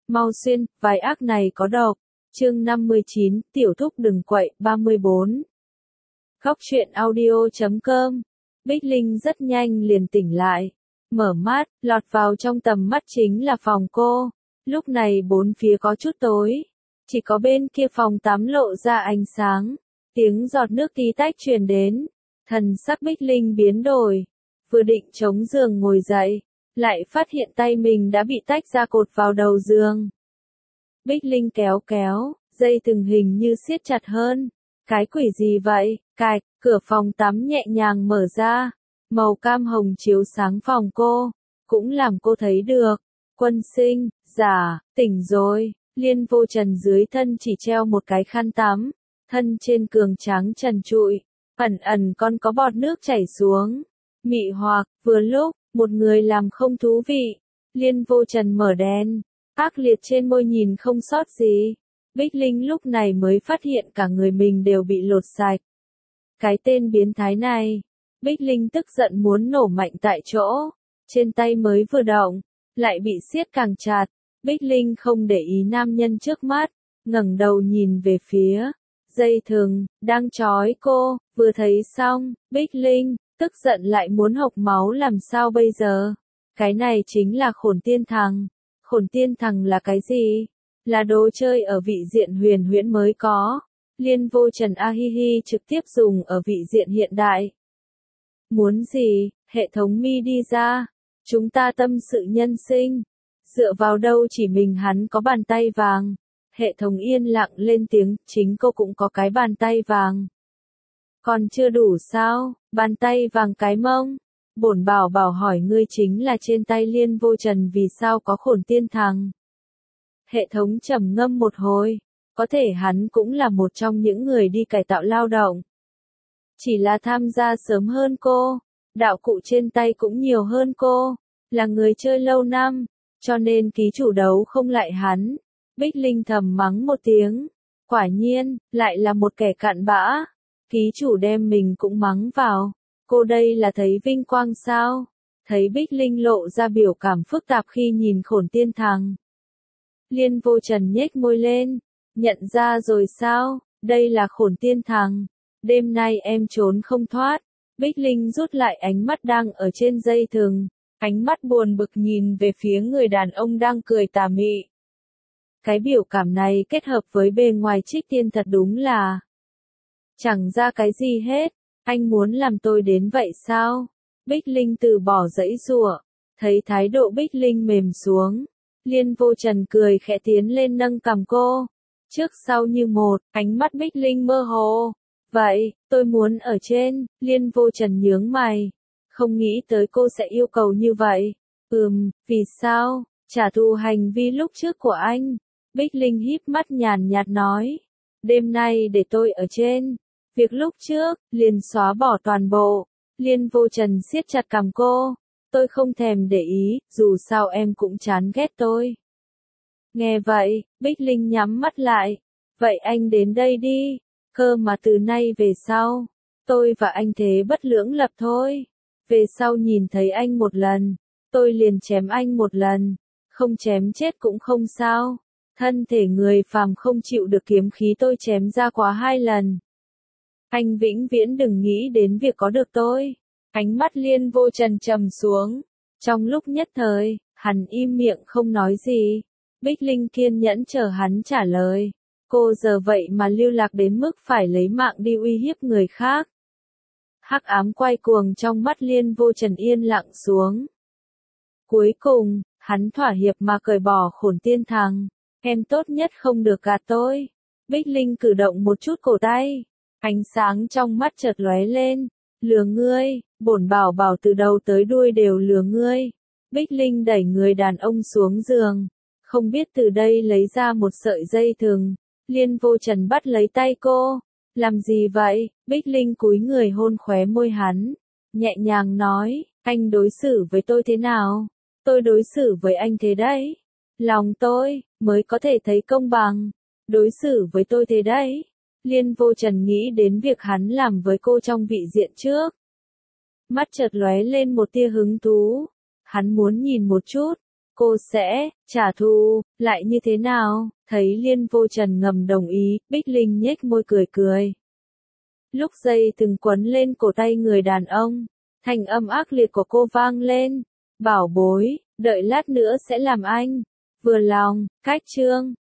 Mau xuyên, vài ác này có độc. Chương 59, tiểu thúc đừng quậy, 34. Góc truyện audio.com. Bích Linh rất nhanh liền tỉnh lại. Mở mắt, lọt vào trong tầm mắt chính là phòng cô. Lúc này bốn phía có chút tối. Chỉ có bên kia phòng tắm lộ ra ánh sáng. Tiếng giọt nước tí tách truyền đến. Thần sắc Bích Linh biến đổi. Vừa định chống giường ngồi dậy. Lại phát hiện tay mình đã bị tách ra cột vào đầu giường. Bích Linh kéo kéo, dây thừng hình như siết chặt hơn. Cái quỷ gì vậy? Cạch, cửa phòng tắm nhẹ nhàng mở ra. Màu cam hồng chiếu sáng phòng cô. Cũng làm cô thấy được. Quân sinh, giả, tỉnh rồi. Liên Vô Trần dưới thân chỉ treo một cái khăn tắm. Thân trên cường tráng trần trụi. Ẩn ẩn còn có bọt nước chảy xuống. Mị hoặc, vừa lúc, một người làm không thú vị. Liên Vô Trần mở đèn. Ác liệt trên môi nhìn không sót gì. Bích Linh lúc này mới phát hiện cả người mình đều bị lột sạch. Cái tên biến thái này. Bích Linh tức giận muốn nổ mạnh tại chỗ. Trên tay mới vừa động, lại bị siết càng chặt. Bích Linh không để ý nam nhân trước mắt, ngẩng đầu nhìn về phía dây thừng đang trói cô. Vừa thấy xong, Bích Linh tức giận lại muốn hộc máu, làm sao bây giờ? Cái này chính là Khổn Tiên Thằng. Khổn Tiên Thằng là cái gì? Là đồ chơi ở vị diện huyền huyễn mới có. Liên Vô Trần Ahihi trực tiếp dùng ở vị diện hiện đại. Muốn gì? Hệ thống mi đi ra. Chúng ta tâm sự nhân sinh. Dựa vào đâu chỉ mình hắn có bàn tay vàng? Hệ thống yên lặng lên tiếng, chính cô cũng có cái bàn tay vàng. Còn chưa đủ sao? Bàn tay vàng cái mông. Bổn bảo bảo hỏi ngươi chính là trên tay Liên Vô Trần vì sao có Khổn Tiên Thằng. Hệ thống trầm ngâm một hồi. Có thể hắn cũng là một trong những người đi cải tạo lao động. Chỉ là tham gia sớm hơn cô. Đạo cụ trên tay cũng nhiều hơn cô. Là người chơi lâu năm. Cho nên ký chủ đấu không lại hắn. Bích Linh thầm mắng một tiếng. Quả nhiên, lại là một kẻ cặn bã. Ký chủ đem mình cũng mắng vào. Cô đây là thấy vinh quang sao? Thấy Bích Linh lộ ra biểu cảm phức tạp khi nhìn Khổn Tiên Thằng. Liên Vô Trần nhếch môi lên. Nhận ra rồi sao? Đây là Khổn Tiên Thằng. Đêm nay em trốn không thoát. Bích Linh rút lại ánh mắt đang ở trên dây thừng. Ánh mắt buồn bực nhìn về phía người đàn ông đang cười tà mị. Cái biểu cảm này kết hợp với bề ngoài Trích Tiên thật đúng là chẳng ra cái gì hết. Anh muốn làm tôi đến vậy sao? Bích Linh từ bỏ giãy giụa. Thấy thái độ Bích Linh mềm xuống. Liên Vô Trần cười khẽ tiến lên nâng cằm cô. Trước sau như một, ánh mắt Bích Linh mơ hồ. Vậy, tôi muốn ở trên. Liên Vô Trần nhướng mày. Không nghĩ tới cô sẽ yêu cầu như vậy. Vì sao? Trả thù hành vi lúc trước của anh. Bích Linh híp mắt nhàn nhạt nói. Đêm nay để tôi ở trên. Việc lúc trước, liền xóa bỏ toàn bộ. Liên Vô Trần siết chặt cằm cô. Tôi không thèm để ý, dù sao em cũng chán ghét tôi. Nghe vậy, Bích Linh nhắm mắt lại. Vậy anh đến đây đi. Cơ mà từ nay về sau, tôi và anh thế bất lưỡng lập thôi. Về sau nhìn thấy anh một lần, tôi liền chém anh một lần. Không chém chết cũng không sao. Thân thể người phàm không chịu được kiếm khí tôi chém ra quá 2 lần. Anh vĩnh viễn đừng nghĩ đến việc có được tôi. Ánh mắt Liên Vô Trần trầm xuống. Trong lúc nhất thời, hắn im miệng không nói gì. Bích Linh kiên nhẫn chờ hắn trả lời. Cô giờ vậy mà lưu lạc đến mức phải lấy mạng đi uy hiếp người khác. Hắc ám quay cuồng trong mắt Liên Vô Trần yên lặng xuống. Cuối cùng, hắn thỏa hiệp mà cởi bỏ Khổn Tiên Thằng. Em tốt nhất không được gạt tôi. Bích Linh cử động một chút cổ tay. Ánh sáng trong mắt chợt lóe lên. Lừa ngươi, bổn bảo bảo từ đầu tới đuôi đều lừa ngươi. Bích Linh đẩy người đàn ông xuống giường. Không biết từ đây lấy ra một sợi dây thừng. Liên Vô Trần bắt lấy tay cô. Làm gì vậy? Bích Linh cúi người hôn khóe môi hắn. Nhẹ nhàng nói, anh đối xử với tôi thế nào? Tôi đối xử với anh thế đấy. Lòng tôi, mới có thể thấy công bằng. Đối xử với tôi thế đấy. Liên Vô Trần nghĩ đến việc hắn làm với cô trong vị diện trước. Mắt chợt lóe lên một tia hứng thú. Hắn muốn nhìn một chút. cô sẽ trả thù, lại như thế nào? Thấy Liên Vô Trần ngầm đồng ý, Bích Linh nhếch môi cười cười. Lúc dây từng quấn lên cổ tay người đàn ông, thanh âm ác liệt của cô vang lên. Bảo bối, đợi lát nữa sẽ làm anh vừa lòng, cách chương.